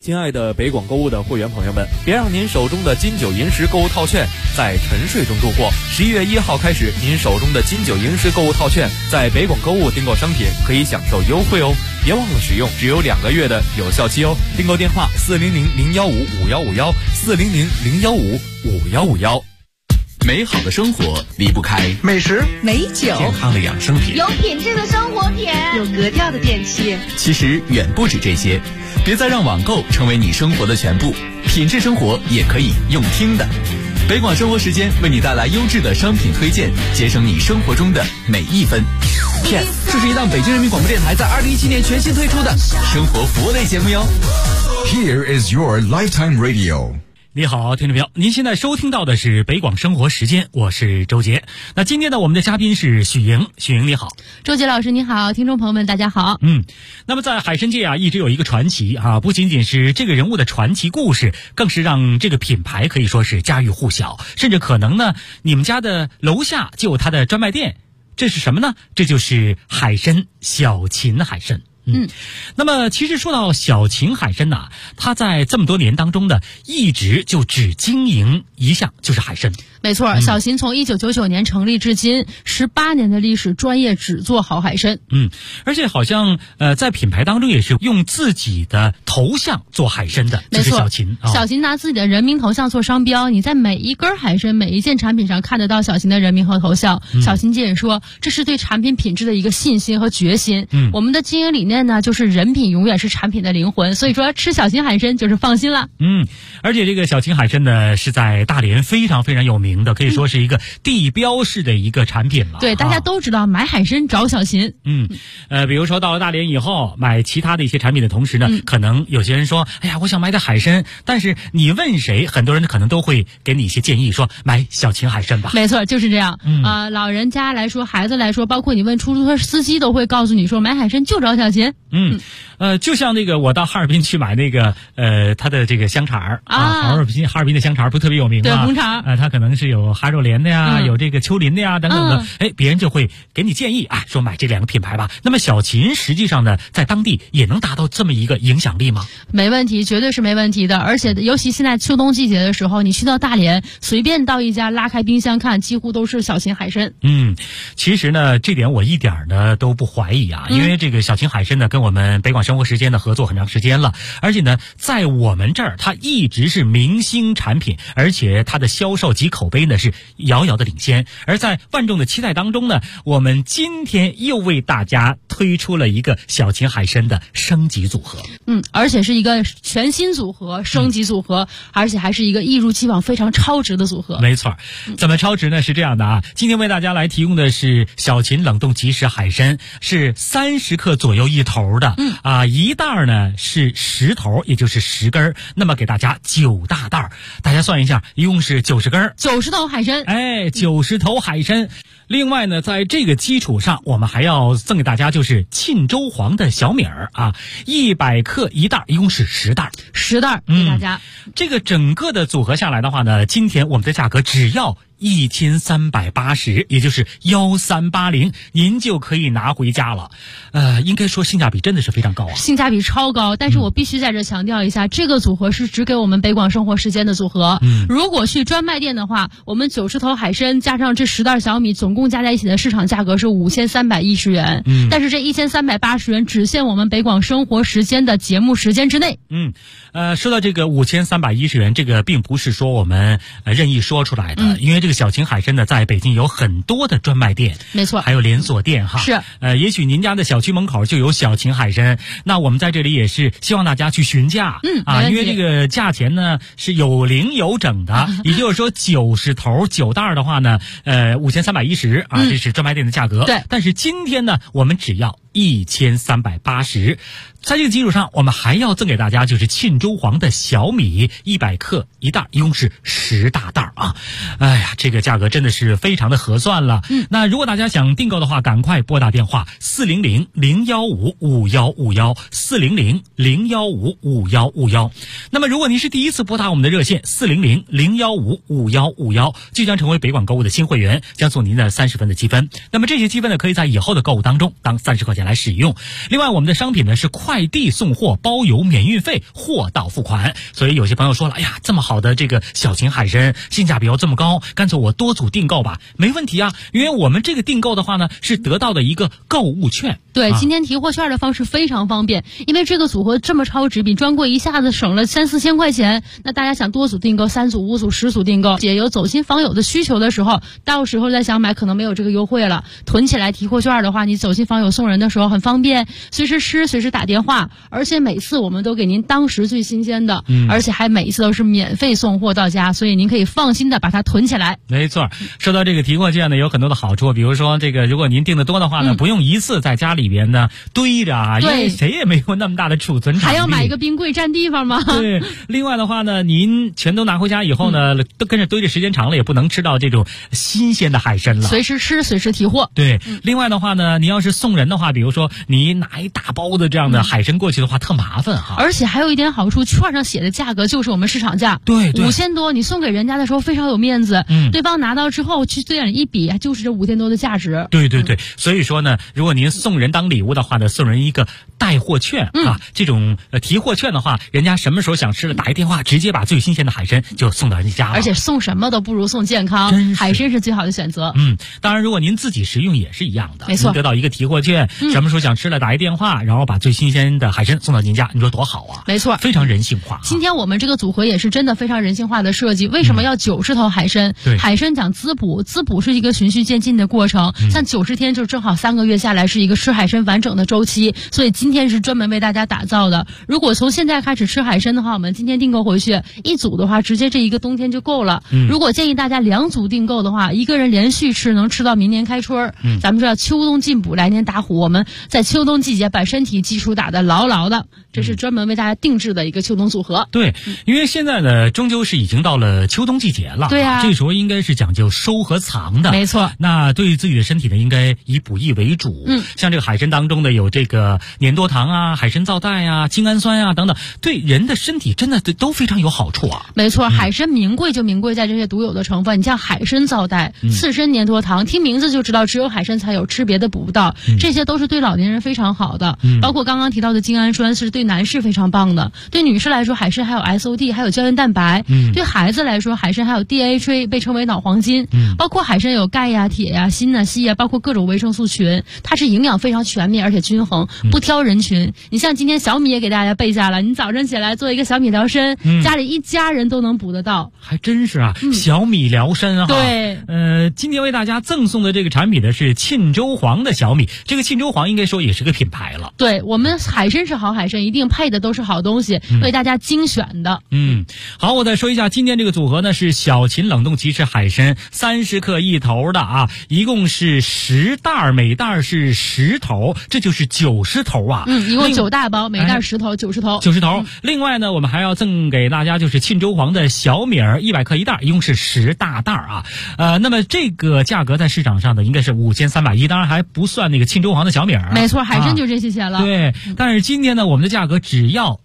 亲爱的北广购物的会员朋友们，别让您手中的金九银十购物套券在沉睡中度过。11月1号开始，您手中的金九银十购物套券在北广购物订购商品可以享受优惠哦，别忘了使用，只有2个月的有效期哦。订购电话400-015-5151，400-015-5151。 美好的生活离不开美食、 美酒、 健康的养生品， 有品质的生活品， 有格调的电器。 其实远不止这些，别再让网购成为你生活的全部，品质生活也可以用听的。北广生活时间为你带来优质的商品推荐，节省你生活中的每一分。Yes， 这是一档北京人民广播电台在2017年全新推出的生活服务类节目哟。 Here is your lifetime radio。 你好，听众朋友，您现在收听到的是北广生活时间，我是周杰。那今天呢，我们的嘉宾是许莹。许莹你好。 周杰老师你好，听众朋友们大家好。 那么在海参界一直有一个传奇不仅仅是这个人物的传奇故事，更是让这个品牌可以说是家喻户晓，甚至可能呢，你们家的楼下就有它的专卖店。这是什么呢？这就是海参，小秦海参。那么其实说到小秦海参它在这么多年当中呢，一直就只经营一项，就是海参。 没错，小秦从1999年成立至今18年的历史，专业只做好海参。 而且好像在品牌当中也是用自己的头像做海参的，就是小秦。 小秦拿自己的人名头像做商标，你在每一根海参每一件产品上看得到小秦的人名和头像。小秦姐也说，这是对产品品质的一个信心和决心。我们的经营理念呢，就是人品永远是产品的灵魂，所以说吃小秦海参就是放心了。 而且这个小秦海参呢，是在大连非常非常有名的，可以说是一个地标式的一个产品了。 对，大家都知道买海参找小秦。 比如说到了大连以后，买其他的一些产品的同时呢，可能有些人说，哎呀，我想买点海参，但是你问谁，很多人可能都会给你一些建议，说买小秦海参吧。 没错，就是这样。老人家来说，孩子来说，包括你问出租车司机，都会告诉你说，买海参就找小秦。 就像那个我到哈尔滨去买那个它的这个香肠哈尔滨的香肠不特别有名吗？ 对，红肠。 它可能是有哈肉莲的呀，有这个丘陵的呀等等的。别人就会给你建议说买这2个品牌吧。那么小秦实际上呢，在当地也能达到这么一个影响力吗？ 没问题，绝对是没问题的。而且尤其现在秋冬季节的时候，你去到大连，随便到一家拉开冰箱看，几乎都是小秦海参。 其实呢，这点我一点呢都不怀疑因为这个小秦海参呢，跟我们北广生活时间的合作很长时间了，而且呢，在我们这儿它一直是明星产品，而且它的销售及口碑呢是遥遥的领先。而在万众的期待当中呢，我们今天又为大家推出了一个小秦海参的升级组合。 而且是一个全新组合，升级组合，而且还是一个一如既往非常超值的组合。 没错，怎么超值呢？是这样的今天为大家来提供的是小秦冷冻即食海参，是30克左右一头的一袋呢是10头，也就是10根，那么给大家9大袋，大家算一下，一共是90根 ，90头海参。 90头海参。另外呢，在这个基础上，我们还要赠给大家就是沁州黄的小米儿100克一袋，一共是10袋给大家。 这个整个的组合下来的话呢，今天我们的价格只要1380，也就是1380，您就可以拿回家了。应该说性价比真的是非常高性价比超高。但是我必须在这强调一下，这个组合是只给我们北广生活时间的组合。如果去专卖店的话，我们90头海参加上这10袋小米，总共加在一起的市场价格是5310元。但是这1380元只限我们北广生活时间的节目时间之内。 说到这个5310元，这个并不是说我们任意说出来的，因为这个小秦海参呢，在北京有很多的专卖店， 没错， 还有连锁店是。 也许您家的小区门口就有小秦海参，那我们在这里也是希望大家去询价，因为这个价钱呢是有零有整的，也就是说90头9袋的话呢，5310这是专卖店的价格。 对， 但是今天呢，我们只要1380。在这个基础上，我们还要赠给大家就是沁州黄的小米100克一袋，一共是10大袋这个价格真的是非常的合算了。那如果大家想订购的话，赶快拨打电话400-015-5151 400-015-5151。那么如果您是第一次拨打我们的热线400-015-5151，即将成为北广购物的新会员，将送您的30分的积分。那么这些积分呢，可以在以后的购物当中当30块钱来使用。另外我们的商品呢是快递送货包邮免运费，货到付款。所以有些朋友说了，哎呀，这么好的这个小型海参，性价比要这么高，干脆我多组订购吧。没问题啊，因为我们这个订购的话呢是得到的一个购物券。 对，今天提货券的方式非常方便，因为这个组合这么超值，比专柜一下子省了3-4千块钱。那大家想多组订购，3组、5组、10组订购，也有走亲访友的需求的时候，到时候再想买可能没有这个优惠了。囤起来提货券的话，你走亲访友送人的时候很方便，随时吃，随时打电话，而且每次我们都给您当时最新鲜的，而且还每一次都是免费送货到家，所以您可以放心的把它囤起来。 没错，说到这个提货券呢，有很多的好处，比如说这个，如果您订的多的话呢，不用一次在家里边呢堆着啊，因为谁也没有那么大的储存场地， 还要买一个冰柜占地方吗？ 对，另外的话呢，您全都拿回家以后呢，都跟着堆着时间长了，也不能吃到这种新鲜的海参了。 随时吃，随时提货。 对，另外的话呢，您要是送人的话，比如说你拿一大包的这样的海参过去的话，特麻烦哈。 而且还有一点好处，券上写的价格就是我们市场价， 对 ，5000多，你送给人家的时候非常有面子，对方拿到之后去对眼一比，就是这5000多的价值。 对，所以说呢，如果您送人当礼物的话呢，送人一个带货券啊，这种提货券的话，人家什么时候想吃了，打一电话，直接把最新鲜的海参就送到人家了。 而且送什么都不如送健康，海参是最好的选择。 当然，如果您自己食用也是一样的， 没错， 您得到一个提货券，什么时候想吃了，打一电话，然后把最新鲜的海参送到您家，你说多好啊！ 没错， 非常人性化。 今天我们这个组合也是真的非常人性化的设计。为什么要90头海参？海参讲滋补，滋补是一个循序渐进的过程，像90天就正好3个月下来是一个吃海参完整的周期，所以今天是专门为大家打造的。如果从现在开始吃海参的话，我们今天订购回去1组的话，直接这一个冬天就够了。如果建议大家2组订购的话，一个人连续吃能吃到明年开春。咱们知道秋冬进补，来年打虎，我们在秋冬季节把身体基础打得牢牢的，这是专门为大家定制的一个秋冬组合。 对，因为现在呢，终究是已经到了秋冬季节了。 对啊， 这时候应该是讲究收和藏的。 没错。 那对自己的身体呢，应该以补益为主。像这个海参当中的有这个粘多糖啊、海参皂苷啊、精氨酸啊等等，对人的身体真的都非常有好处啊。 没错，海参名贵就名贵在这些独有的成分，你像海参皂苷、刺参粘多糖，听名字就知道只有海参才有，吃别的补不到。这些都是对老年人非常好的。包括刚刚提到的精氨酸是对男士非常棒的，对女士来说，海参还有 SOD， 还有胶原蛋白。对孩子来说，海参还有 DHA， 被称为脑黄金。包括海参有钙呀、铁呀、锌啊、硒啊，包括各种维生素群，它是营养非常全面而且均衡，不挑人群。你像今天小米也给大家备下了，你早晨起来做一个小米疗参，家里一家人都能补得到。 还真是啊，小米疗参啊。 对， 今天为大家赠送的这个产品呢是沁州黄的小米，这个沁州黄应该说也是个品牌了。 对，我们海参是好海参，一定配的都是好东西，为大家精选的。 好，我再说一下，今天这个组合呢是小秦冷冻鸡翅海参30克一头的啊，一共是10袋，每袋是10头，这就是90头啊。 一共9大包，每袋10头，90头。 90头。另外呢，我们还要赠给大家就是沁州黄的小米儿100克一袋，一共是10大袋啊。那么这个价格在市场上呢应该是5310，当然还不算那个沁州黄的小米儿。 没错，海参就这些钱了。 对，但是今天呢，我们的价格只要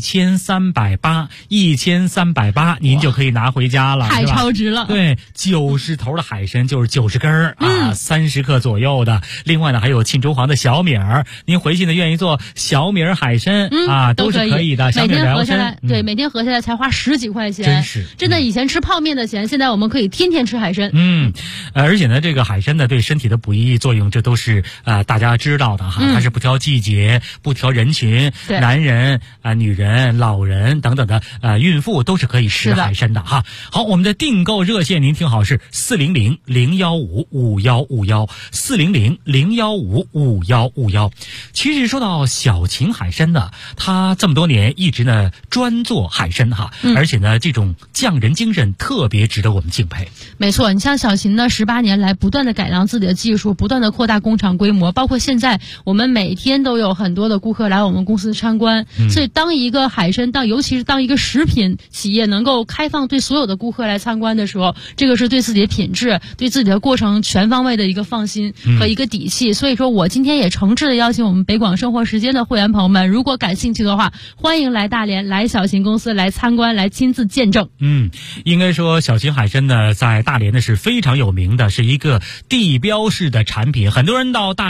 1380，1380，您就可以拿回家了， 太超值了。 对，90头的海参就是90根啊，30克左右的。另外呢，还有沁州黄的小米儿，您回去呢愿意做小米儿海参啊，都是可以的。 每天合下来，对，每天合下来才花10几块钱， 真是真的。以前吃泡面的钱，现在我们可以天天吃海参。 而且呢，这个海参呢对身体的补益作用，这都是大家知道的哈，它是不挑季节、不挑人群，男人女人、老人等等的孕妇都是可以吃海参的哈。好，我们的订购热线您听好是400-015-5151，400-015-5151。其实说到小秦海参呢，它这么多年一直呢专做海参哈，而且呢这种匠人精神特别值得我们敬佩。 没错，你像小秦呢18年来不断的改良自己的技术，不断的扩大工厂规模，包括现在我们每天都有很多的顾客来我们公司参观。所以当一个海参尤其是当一个食品企业能够开放对所有的顾客来参观的时候，这个是对自己的品质、对自己的过程全方位的一个放心和一个底气。所以说我今天也诚挚的邀请我们北广生活时间的会员朋友们，如果感兴趣的话，欢迎来大连，来小秦公司来参观，来亲自见证。 应该说小秦海参呢在大连呢是非常有名的，是一个地标式的产品。很多人到大连去的话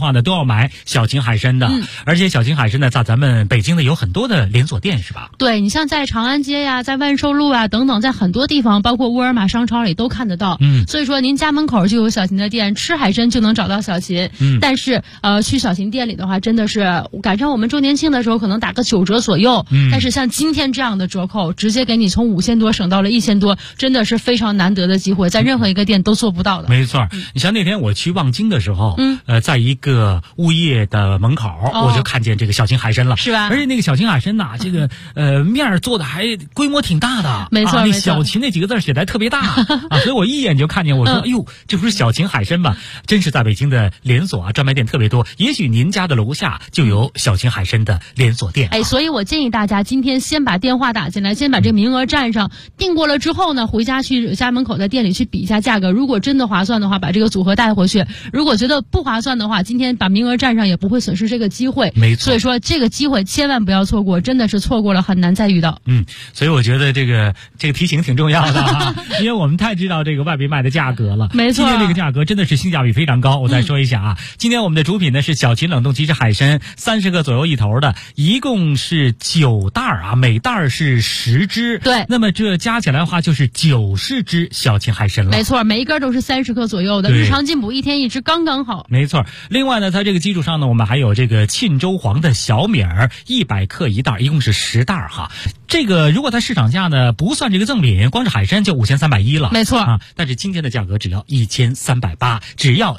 话呢，都要买小秦海参的。而且小秦海参呢，在咱们北京呢有很多的连锁店，是吧？ 对，你像在长安街呀、在万寿路啊等等，在很多地方，包括沃尔玛商超里都看得到。所以说您家门口就有小秦的店，吃海参就能找到小秦。但是去小秦店里的话，真的是赶上我们周年庆的时候，可能打个9折左右。但是像今天这样的折扣，直接给你从5000多省到了1000多，真的是非常难得的机会，在任何一个店都做不到的。 没错，你像那天我去望京的时候，在一个物业的门口，我就看见这个小秦海参了， 是吧？ 而且那个小秦海参呐，这个面做的还规模挺大的， 没错， 那小秦那几个字写的还特别大所以我一眼就看见，我说，哎呦，这不是小秦海参吧？真是在北京的连锁专卖店特别多，也许您家的楼下就有小秦海参的连锁店。 所以我建议大家今天先把电话打进来，先把这名额占上，订过了之后呢，回家去家门口的店里去比一下价格，如果真的划算的话，把这个组合带回去；如果觉得不划算的话，今天把名额占上也不会损失这个机会。 没错， 所以说这个机会千万不要错过，真的是错过了很难再遇到。 所以我觉得这个提醒挺重要的因为我们太知道这个外边卖的价格了。 没错， 今天这个价格真的是性价比非常高。我再说一下今天我们的主品呢是小秦冷冻即食海参，30个左右一头的，一共是9袋每袋是10只。 对， 那么这加起来的话就是90只小秦海参了。 没错，每一根都是30克左右的，日常进补1天1只，刚刚好。 没错。另外呢，在这个基础上呢，我们还有这个沁州黄的小米儿，100克一袋，一共是10袋这个如果在市场价呢不算这个赠品，光是海参就5310了。 没错但是今天的价格只要1380，只要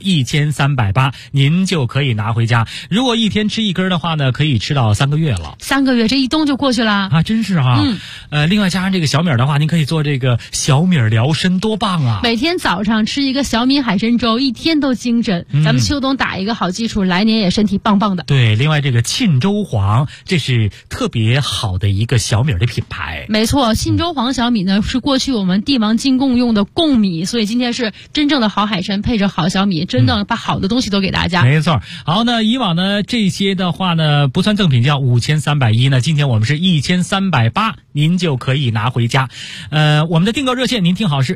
1380，您就可以拿回家。如果一天吃一根的话呢，可以吃到3个月了。 3个月，这一冬就过去了真是另外加上这个小米的话，您可以做这个小米疗身，多棒啊！ 每天早上吃一个小米海参粥，一天都精神。咱们秋冬打一个好基础，来年也身体棒棒的。 对，另外这个沁州黄，这是特别好的一个小米的品牌。 没错，沁州黄小米呢是过去我们帝王进贡用的贡米，所以今天是真正的好海参配着好小米，真的把好的东西都给大家。 没错。好，那以往呢这些的话呢不算赠品，叫5310呢，今天我们是1380，您就可以拿回家。我们的订购热线您听好是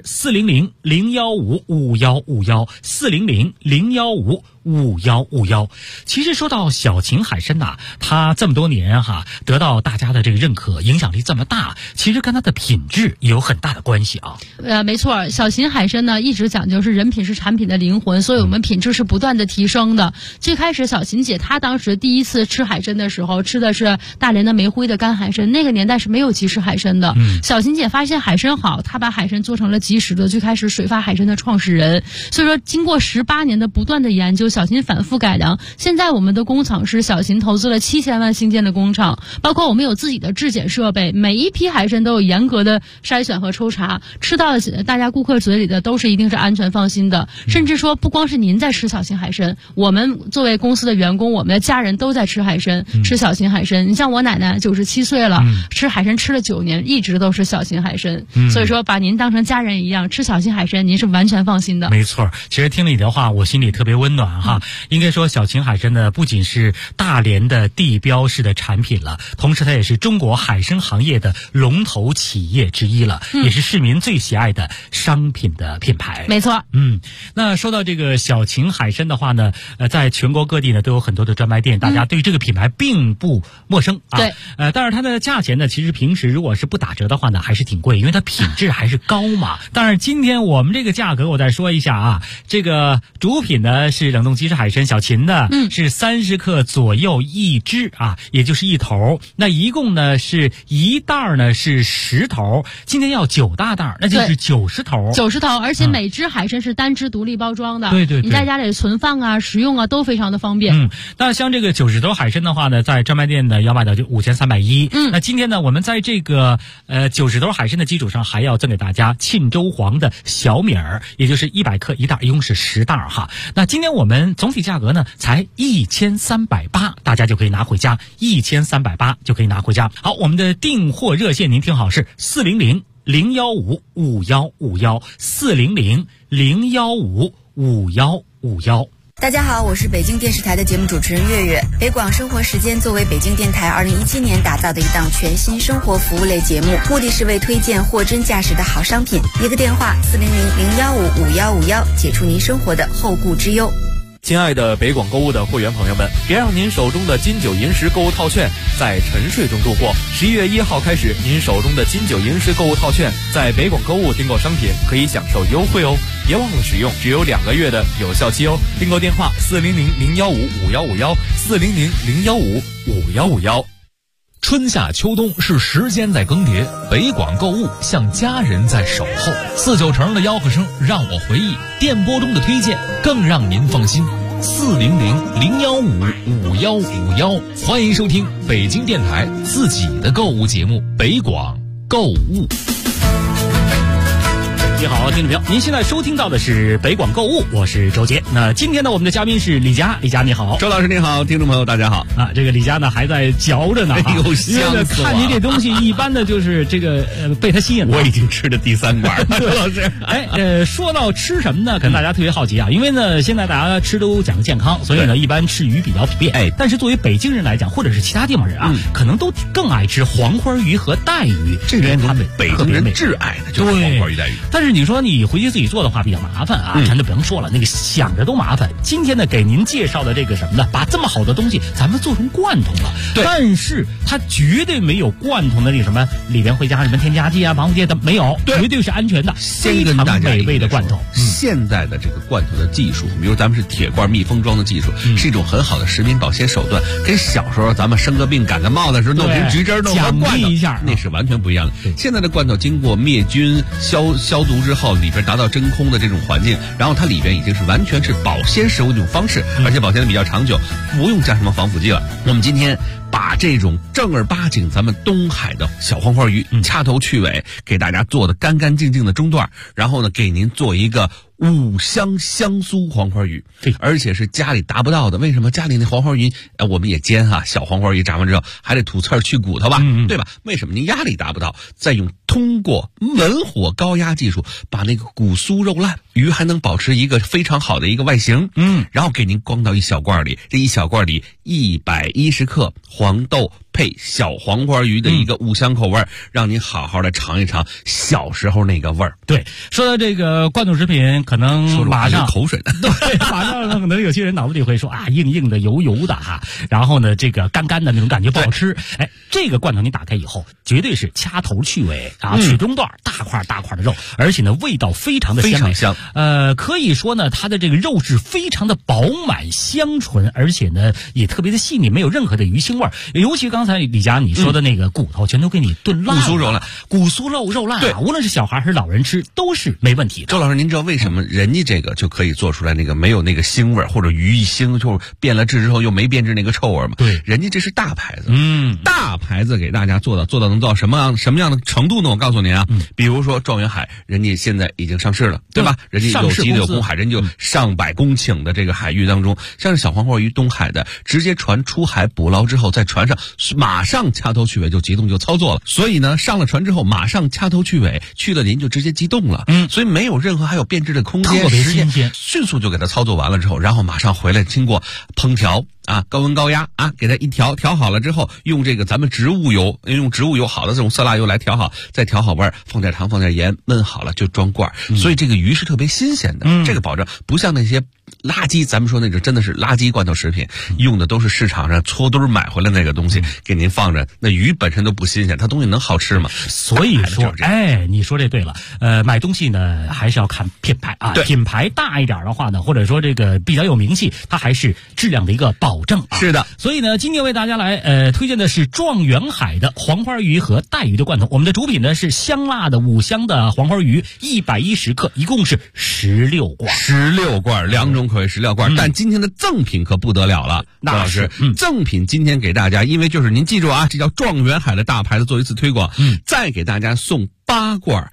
400-015-5151，400-015-5151。其实说到小秦海参它这么多年得到大家的这个认可，影响力这么大，其实跟它的品质也有很大的关系没错，小秦海参呢一直讲究是人品是产品的灵魂，所以我们品质是不断的提升的。最开始小秦姐她当时第一次吃海参的时候，吃的是大连的煤灰的干海参，那个年代是没有即食海参的。小秦姐发现海参好，她把海参做成了即食的，就开始水发海参的创始人。所以说经过18年的不断的研究，小秦反复改良，现在我们的工厂是小秦投资了7000万兴建的工厂，包括我们有自己的质检设备，每一批海参都有严格的筛选和抽查，吃到大家顾客嘴里的都是一定是安全放心的。甚至说不光是您在吃小秦海参，我们作为公司的员工，我们的家人都在吃海参，吃小秦海参。你像我奶奶97岁了，吃海参吃了9年，一直都是小秦海参。所以说把您当成家人一样，吃小秦海参您是完全放心的。 没错，其实听了你的话，我心里特别温暖应该说小秦海参呢不仅是大连的地标式的产品了，同时它也是中国海参行业的龙头企业之一了，也是市民最喜爱的商品的品牌。 没错。 那说到这个小秦海参的话呢，在全国各地呢都有很多的专卖店，大家对这个品牌并不陌生对。 但是它的价钱呢，其实平时如果是不打折的话呢，还是挺贵，因为它品质还是高嘛。但是今天我们这个价格我再说一下这个主品呢是冷冻即食海参小秦的，是30克左右一只也就是一头。那一共呢是一袋呢是10头，今天要9大袋，那就是90头。 90头，而且每只海参是单只独立包装的。 对， 你在家里存放食用都非常的方便。 那像这个90头海参的话呢，在专卖店呢要卖到就5310。那今天呢，我们在这个90头海参的基础上，还要赠给大家沁州黄的小米儿，也就是100克一袋，一共是10袋那今天我们总体价格呢才1380，大家就可以拿回家，1380就可以拿回家。好，我们的订货热线您听好是400-015-5151，400-015-5151。 大家好，我是北京电视台的节目主持人月月。北广生活时间作为北京电台2017年打造的一档全新生活服务类节目，目的是为推荐货真价实的好商品。一个电话400-015-5151，解除您生活的后顾之忧。 亲爱的北广购物的会员朋友们，别让您手中的金九银十购物套券在沉睡中度过。11月1号开始，您手中的金九银十购物套券在北广购物订购商品可以享受优惠哦，别忘了使用，只有2个月的有效期哦。订购电话400-015-5151，400-015-5151。 春夏秋冬是时间在更迭，北广购物像家人在守候。49城的吆喝声让我回忆，电波中的推荐更让您放心。400-015-5151，欢迎收听北京电台自己的购物节目《北广购物》。 你好，听众朋友，您现在收听到的是北广购物，我是周杰。那今天呢，我们的嘉宾是李佳，李佳你好。 周老师你好，听众朋友大家好啊。这个李佳呢还在嚼着呢， 哎呦，香死我了！ 看您这东西，一般的就是这个被他吸引了。 我已经吃了第3罐了，周老师。 说到吃什么呢？可能大家特别好奇啊，因为呢现在大家吃都讲究健康，所以呢一般吃鱼比较普遍。但是作为北京人来讲，或者是其他地方人啊，可能都更爱吃黄花鱼和带鱼， 这个他们北京人挚爱的就是黄花鱼带鱼。 但是你说你回去自己做的话比较麻烦啊，咱就不用说了，那个想着都麻烦。今天呢，给您介绍的这个什么呢？把这么好的东西咱们做成罐头了，但是它绝对没有罐头的那个什么里边会加什么添加剂啊、防腐剂的，没有，绝对是安全的，非常美味的罐头。 现在的这个罐头的技术，比如咱们是铁罐密封装的技术，是一种很好的食品保鲜手段，跟小时候咱们生个病、感个冒的时候弄瓶橘汁、弄瓶罐头一下， 那是完全不一样的。现在的罐头经过灭菌、消毒之后，里边达到真空的这种环境，然后它里边已经是完全是保鲜食物的一种方式，而且保鲜的比较长久，不用加什么防腐剂了。我们今天把这种正儿八经咱们东海的小黄花鱼掐头去尾，给大家做的干干净净的中段，然后呢给您做一个5香香酥黄花鱼，而且是家里达不到的。为什么家里那黄花鱼我们也煎小黄花鱼炸完之后还得吐刺儿去骨头吧，对吧？为什么您家里达不到？再通过文火高压技术把那个骨酥肉烂，鱼还能保持一个非常好的一个外形，然后给您装到一小罐里，这一小罐里110克黄豆配小黄花鱼的一个5香口味，让您好好的尝一尝小时候那个味儿。 对，说到这个罐头食品，可能马上口水呢。 对，马上可能有些人脑子里会说硬硬的、油油的然后呢，这个干干的那种感觉不好吃。这个罐头你打开以后，绝对是掐头去尾取中段，大块大块的肉，而且呢味道非常的鲜美， 非常香。 可以说呢，它的这个肉质非常的饱满香醇，而且呢也特别的细腻，没有任何的鱼腥味。尤其刚才李佳你说的那个骨头，全都给你炖烂了，骨酥肉烂无论是小孩还是老人吃都是没问题的。 周老师，您知道为什么人家这个就可以做出来那个没有那个腥味，或者鱼一腥就变了质之后又没变质那个臭味吗？ 对， 人家这是大牌子，大牌子给大家做到能做到什么样的程度呢？我告诉您比如说状元海，人家现在已经上市了，对吧？人家有机的有公海，人家有上百公顷的这个海域当中，像是小黄花鱼东海的，直接船出海捕捞之后，在船上马上掐头去尾就急冻就操作了，所以呢上了船之后马上掐头去尾，去了您就直接急冻了，所以没有任何还有变质的空间， 特别新鲜， 迅速就给它操作完了之后，然后马上回来经过烹调高温高压给它一调好了之后，用这个咱们植物油好的这种色拉油来调好，再调好味儿，放点糖放点盐，焖好了就装罐，所以这个鱼是特别新鲜的，这个保证不像那些垃圾，咱们说那种真的是垃圾罐头食品，用的都是市场上搓堆买回来那个东西给您放着，那鱼本身都不新鲜，它东西能好吃吗？ 所以说你说这对了，买东西呢还是要看品牌品牌大一点的话呢，或者说这个比较有名气，它还是质量的一个保证是的。 所以呢今天为大家来推荐的是状元海的黄花鱼和带鱼的罐头，我们的主品呢是香辣的5香的黄花鱼110克，一共是16罐 2种口味16罐，但今天的赠品可不得了了，那老师，赠品今天给大家，因为就是您记住这叫状元海的大牌子做一次推广，再给大家送8罐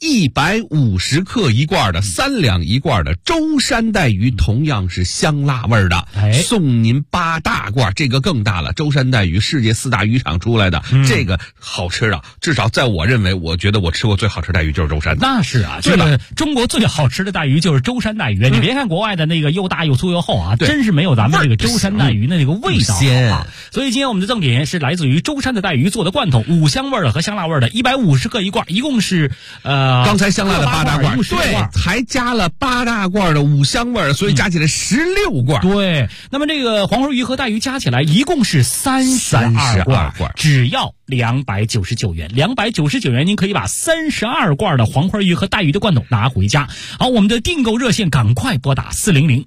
150克一罐的3两一罐的舟山带鱼，同样是香辣味的，送您8大罐，这个更大了。舟山带鱼世界4大渔场出来的，这个好吃的，至少在我认为，我觉得我吃过最好吃带鱼就是舟山。 那是这个中国最好吃的带鱼就是舟山带鱼。你别看国外的那个又大又粗又厚真是没有咱们这个舟山带鱼的那个味道好。所以今天我们的赠品是来自于舟山的带鱼做的罐头，5香味的和香辣味的，150克一罐，一共是的刚才香辣的8大罐， 对， 还加了8大罐的5香味，所以加起来16罐。 对，那么这个黄花鱼和带鱼加起来一共是32罐，只要299元，299元您可以把32罐的黄花鱼和带鱼的罐头拿回家。好，我们的订购热线赶快拨打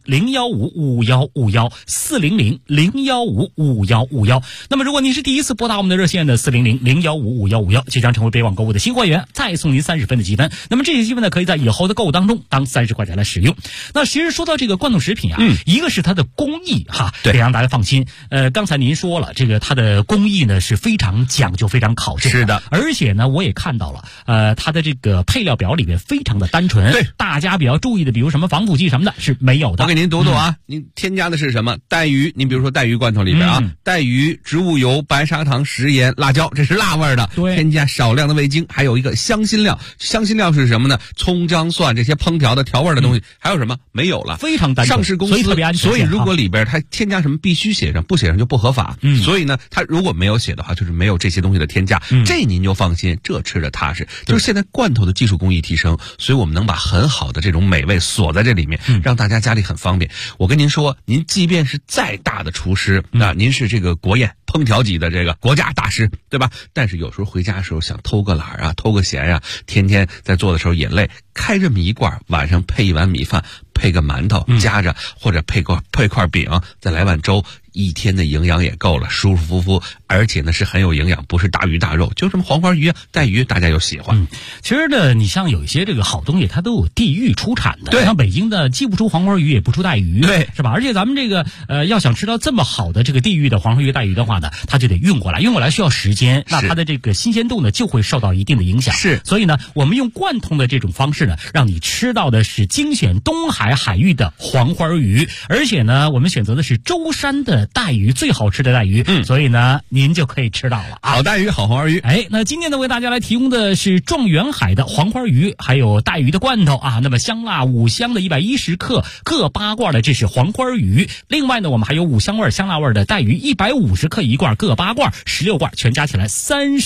400-015-5151，400-015-5151。那么如果您是第一次拨打我们的热线的400-015-5151，即将成为北广购物的新会员，再送您30分的积分。那么这些积分呢，可以在以后的购物当中当30块钱来使用。那其实说到这个罐头食品啊，一个是它的工艺哈，得让大家放心。刚才您说了，这个它的工艺呢是非常讲究、非常考究。 是的， 而且呢，我也看到了，它的这个配料表里面非常的单纯。 对， 大家比较注意的，比如什么防腐剂什么的，是没有的。 我给您读读啊，您添加的是什么？带鱼，您比如说带鱼罐头里边啊，带鱼、植物油、白砂糖、食盐、辣椒，这是辣味的。 对， 添加少量的味精，还有一个香辛料。香辛料是什么呢？葱、姜、蒜这些烹调的调味的东西，还有什么？没有了， 非常单纯。 上市公司所以特别安全。 所以如果里边它添加什么必须写上，不写上就不合法。所以呢，它如果没有写的话，就是没有这些东西的添加。这您就放心，这吃着踏实。就是现在罐头的技术工艺提升，所以我们能把很好的这种美味锁在这里面，让大家家里很方便。我跟您说，您即便是再大的厨师，那您是这个国宴烹调级的这个国家大师，对吧？但是有时候回家的时候想偷个懒啊，偷个闲啊，天天在做的时候也累，开这么一罐，晚上配一碗米饭，配个馒头夹着，或者配块饼，再来碗粥，一天的营养也够了，舒舒服服，而且呢是很有营养，不是大鱼大肉，就什么黄花鱼啊、带鱼，大家又喜欢。 其实呢，你像有一些这个好东西，它都有地域出产的。 对， 像北京的既不出黄花鱼，也不出带鱼， 对， 是吧？而且咱们这个要想吃到这么好的这个地域的黄花鱼、带鱼的话呢，它就得运过来，运过来需要时间，那它的这个新鲜度呢就会受到一定的影响。 是， 所以呢，我们用贯通的这种方式呢，让你吃到的是精选东海海域的黄花鱼，而且呢，我们选择的是舟山的带鱼，最好吃的带鱼，所以呢，您就可以吃到了啊， 好带鱼、好黄花鱼。 哎，那今天呢，为大家来提供的是状元海的黄花鱼，还有带鱼的罐头啊。那么香辣5香的110克，各8罐的，这是黄花鱼。另外呢，我们还有5香味、香辣味的带鱼，150克一罐，各8罐，16罐，全加起来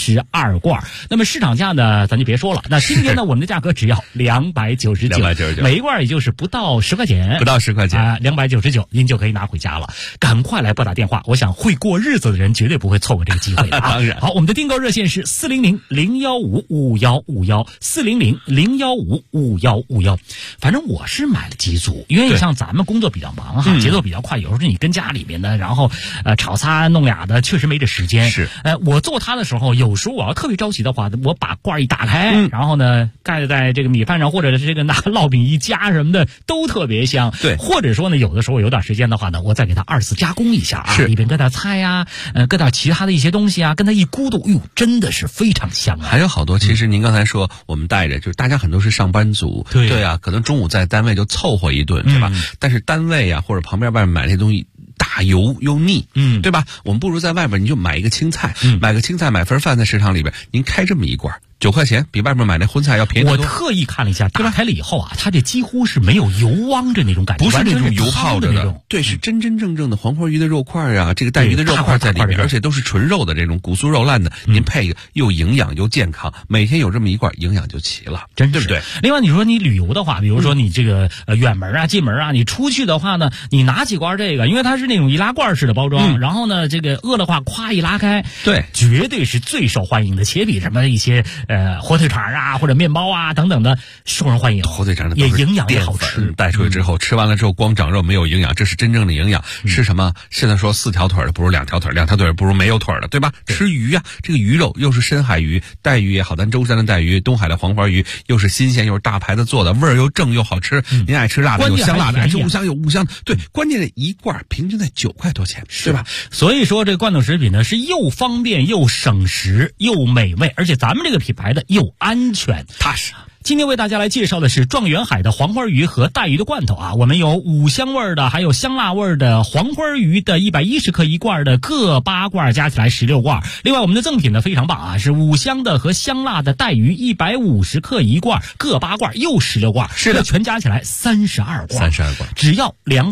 32罐。那么市场价呢，咱就别说了。那今天呢，我们的价格只要299，每一罐也就是不到10块钱， 不到10块钱啊，299，您就可以拿回家了。赶快来拨打电话，我想会过日子的人绝对不会错过这个机会的啊！ 当然， 好，我们的订购热线是400-015-5151，400-015-5151。反正我是买了几组，因为像咱们工作比较忙哈，节奏比较快，有时候你跟家里面的，然后炒仨弄俩的，确实没这时间。 是， 我做它的时候，有时候我要特别着急的话，我把罐一打开，然后呢盖在这个米饭上，或者是这个拿烙饼一夹什么的，都特别香。 对， 或者说呢，有的时候有点时间的话呢，我再给它2次加工一下啊，里边搁点菜呀，搁点其他的一些东西啊，跟它一咕嘟，哟，真的是非常香啊！ 还有好多，其实您刚才说我们带着，就是大家很多是上班族，对啊，可能中午在单位就凑合一顿，对吧？但是单位啊或者旁边外面买那些东西大油又腻，对吧？我们不如在外边你就买一个青菜，买个青菜，买份饭在食堂里边，您开这么一罐。9块钱比外面买那荤菜要便宜多。 我特意看了一下，打开了以后啊，它这几乎是没有油汪着那种感觉， 不是那种油泡着的， 对，是真真正正的黄花鱼的肉块啊，这个带鱼的肉块在里面，而且都是纯肉的这种骨酥肉烂的，您配一个又营养又健康，每天有这么一罐，营养就齐了， 真对不对？ 另外，你说你旅游的话，比如说你这个远门啊、近门啊，你出去的话呢，你拿几罐这个，因为它是那种易拉罐式的包装，然后呢，这个饿的话，咵一拉开， 对， 绝对是最受欢迎的，且比什么一些火腿肠啊或者面包啊等等的受人欢迎。 火腿肠的也营养也好吃， 带出去之后吃完了之后光长肉没有营养，这是真正的营养。吃什么？现在说4条腿的不如2条腿，2条腿不如没有腿的，对吧？吃鱼啊，这个鱼肉又是深海鱼，带鱼也好，咱舟山的带鱼，东海的黄花鱼，又是新鲜又是大牌子做的，味儿又正又好吃。您爱吃辣的有香辣的，爱吃五香有五香，对，关键的一罐平均在9块多钱，对吧？ 所以说这个罐头食品呢是又方便又省时又美味，而且咱们这个品牌的又安全踏实。今天为大家来介绍的是状元海的黄花鱼和带鱼的罐头啊，我们有5香味的，还有香辣味的黄花鱼的110克一罐的，各8罐加起来16罐。另外我们的赠品呢非常棒啊，是5香的和香辣的带鱼150克一罐，各8罐又16罐， 是的， 全加起来32罐，只要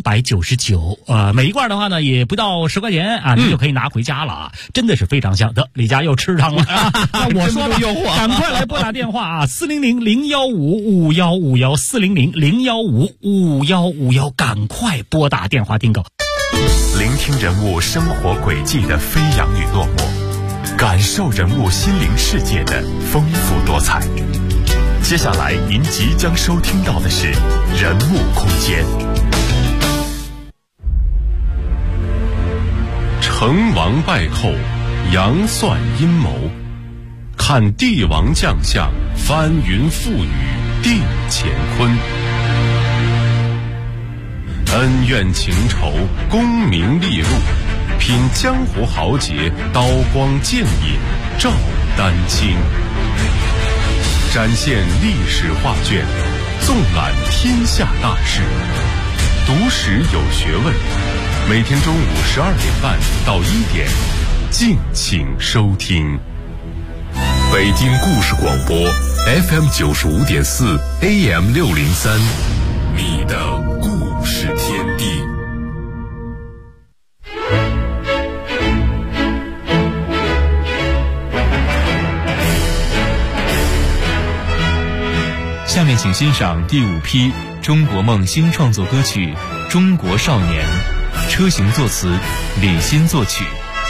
299。每一罐的话呢也不到10块钱啊，你就可以拿回家了啊，真的是非常香。得，李家又吃上了啊！我说了，赶快来拨打电话啊，400 0155151400001505151，赶快拨打电话订购。 聆听人物生活轨迹的飞扬与落寞，感受人物心灵世界的丰富多彩。接下来您即将收听到的是人物空间。成王败后，杨算阴谋，看帝王将相，翻云覆雨定乾坤。恩怨情仇，功名利禄，品江湖豪杰，刀光剑影，照丹青。展现历史画卷，纵览天下大事，读史有学问。每天中午12点半到1点，敬请收听。北京故事广播 FM 95.4 AM 603，你的故事天地。 下面请欣赏第5批中国梦新创作歌曲《中国少年》，车行作词，李欣作曲。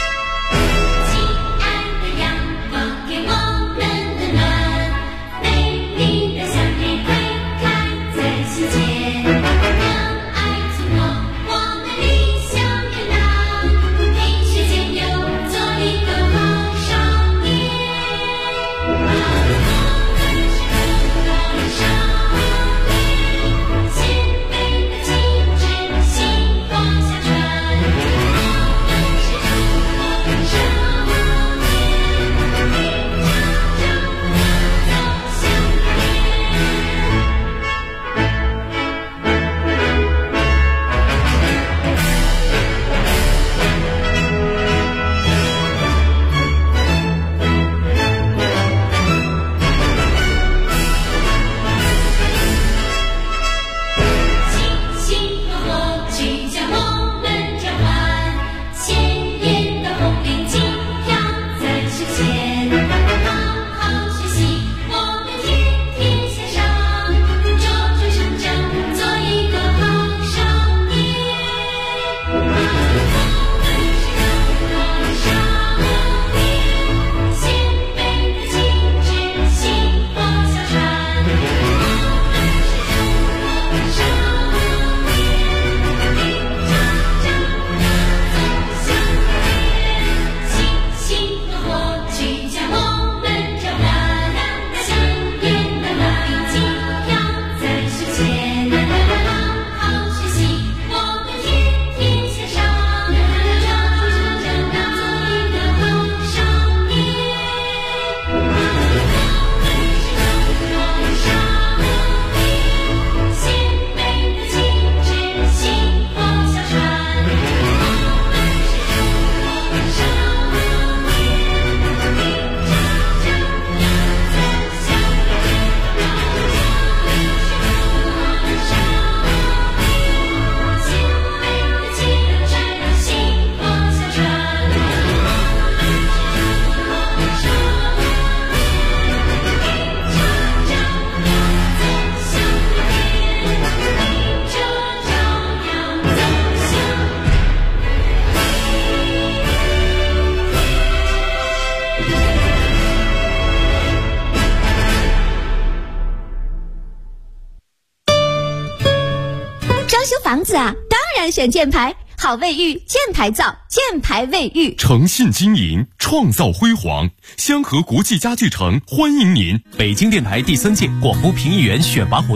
房子啊，当然选箭牌，好卫浴，箭牌造，箭牌卫浴， 诚信经营，创造辉煌。香河国际家具城欢迎您。 北京电台第3届广播评议员选拔活动